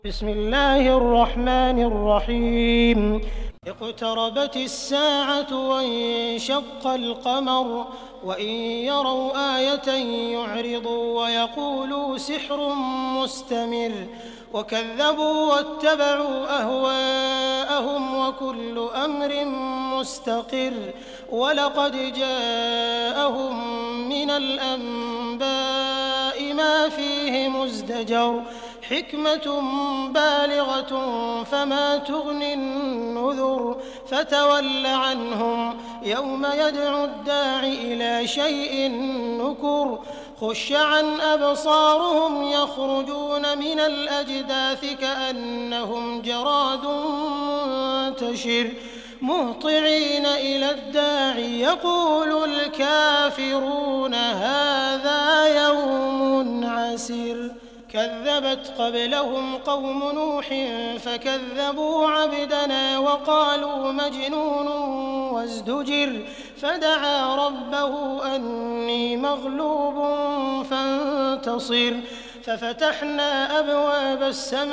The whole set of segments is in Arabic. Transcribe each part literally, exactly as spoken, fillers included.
بسم الله الرحمن الرحيم اقتربت الساعة وانشق القمر وإن يروا آية يعرضوا ويقولوا سحر مستمر وكذبوا واتبعوا أهواءهم وكل أمر مستقر ولقد جاءهم من الأنباء ما فيه مزدجر حكمة بالغة فما تغني النذر فتول عنهم يوم يدعو الداع إلى شيء نكر خش عن أبصارهم يخرجون من الأجداث كأنهم جراد منتشر مهطعين إلى الداع يقول الكافرون هذا يوم عسر كذبت قبلهم قوم نوح فكذبوا عبدنا وقالوا مجنون وازدجر فدعا ربه أني مغلوب فانتصر ففتحنا أبواب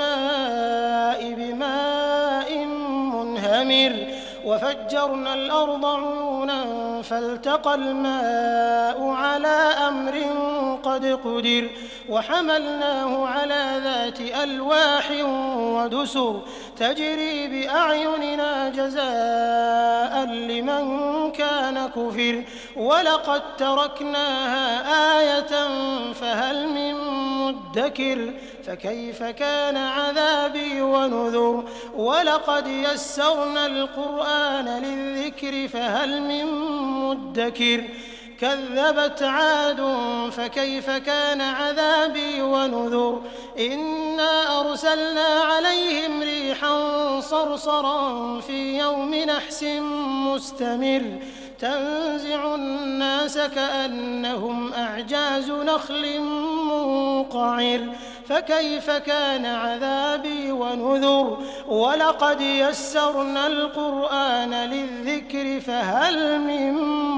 السماء بماء منهمر وفجرنا الأرض عيونا فالتقى الماء على أمر قد قدر وحملناه على ذات ألواح ودسر تجري بأعيننا جزاء لمن كان كفر ولقد تركناها آية فهل من مدكر فكيف كان عذابي ونذر ولقد يسرنا القرآن للذكر فهل من مدكر كذبت عاد فكيف كان عذابي ونذر إنا أرسلنا عليهم ريحا صرصرا في يوم نحس مستمر تنزع الناس كأنهم أعجاز نخل منقعر فكيف كان عذابي ونذر ولقد يسرنا القرآن للذكر فهل من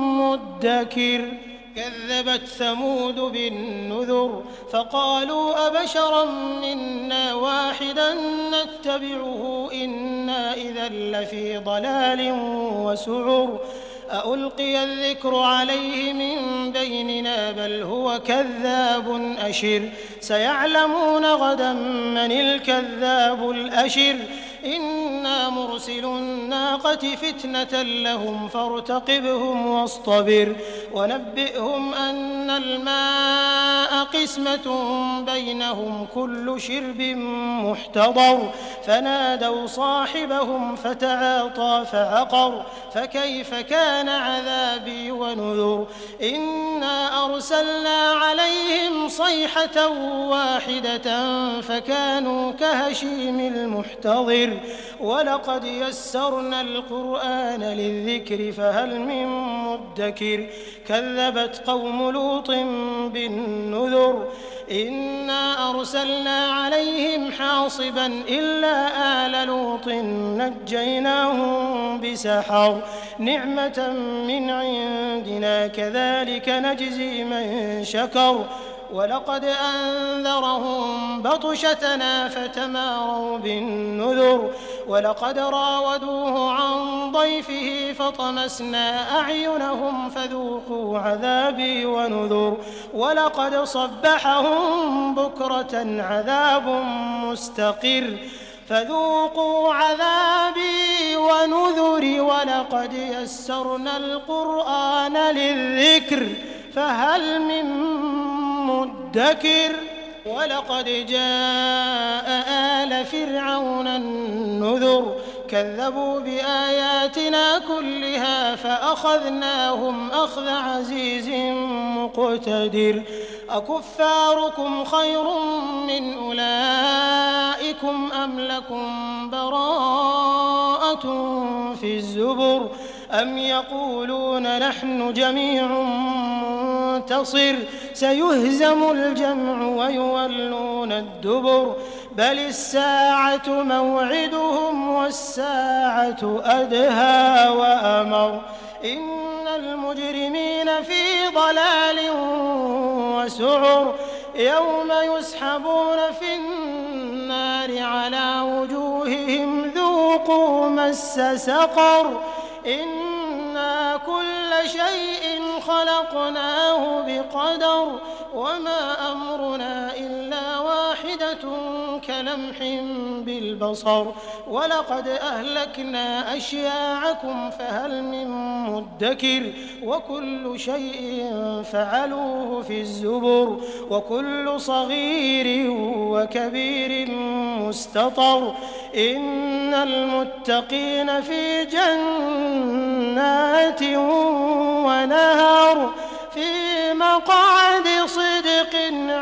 مدكر كذبت ثمود بالنذر فقالوا أبشرا منا واحدا نتبعه إنا إذا لفي ضلال وسعر أألقي الذكر عليه من بيننا بل هو كذاب أشر سيعلمون غدا من الكذاب الأشر إنا مرسل الناقة فتنة لهم فارتقبهم واصطبر ونبئهم أن الماء قسمة بينهم كل شرب محتضر فنادوا صاحبهم فتعاطى فعقر فكيف كان عذابي ونذر إنا أرسلنا عليهم صيحة واحدة فكانوا كهشيم المحتضر ولقد يسرنا القرآن للذكر فهل من مدكر كذبت قوم لوط بالنذر إنا أرسلنا عليهم حاصبا إلا آل لوط نجيناهم بسحر نعمة من عندنا كذلك نجزي من شكر ولقد أنذرهم بطشتنا فتماروا بالنذر ولقد راودوه عن ضيفه فطمسنا أعينهم فذوقوا عذابي ونذر ولقد صبحهم بكرة عذاب مستقر فذوقوا عذابي ونذر ولقد يسرنا القرآن للذكر فهل من مدكر ولقد جاء آل فرعون النذر كذبوا بآياتنا كلها فأخذناهم أخذ عزيز مقتدر أكفاركم خير من أولئكم أم لكم براءة في الزبر أم يقولون نحن جميع منتصر سيهزم الجمع ويولون الدبر بل الساعة موعدهم والساعة أدهى وأمر إن المجرمين في ضلال وسعر يوم يسحبون في النار على وجوههم ذوقوا مس سقر إنا كل شيء خلقناه بقدر وما أمرنا إلا واحدة كلمح بالبصر ولقد أهلكنا أشياعكم فهل من مدكر وكل شيء فعلوه في الزبر وكل صغير وكبير مستطر إن المتقين في جنات ونهر في مقعد صدق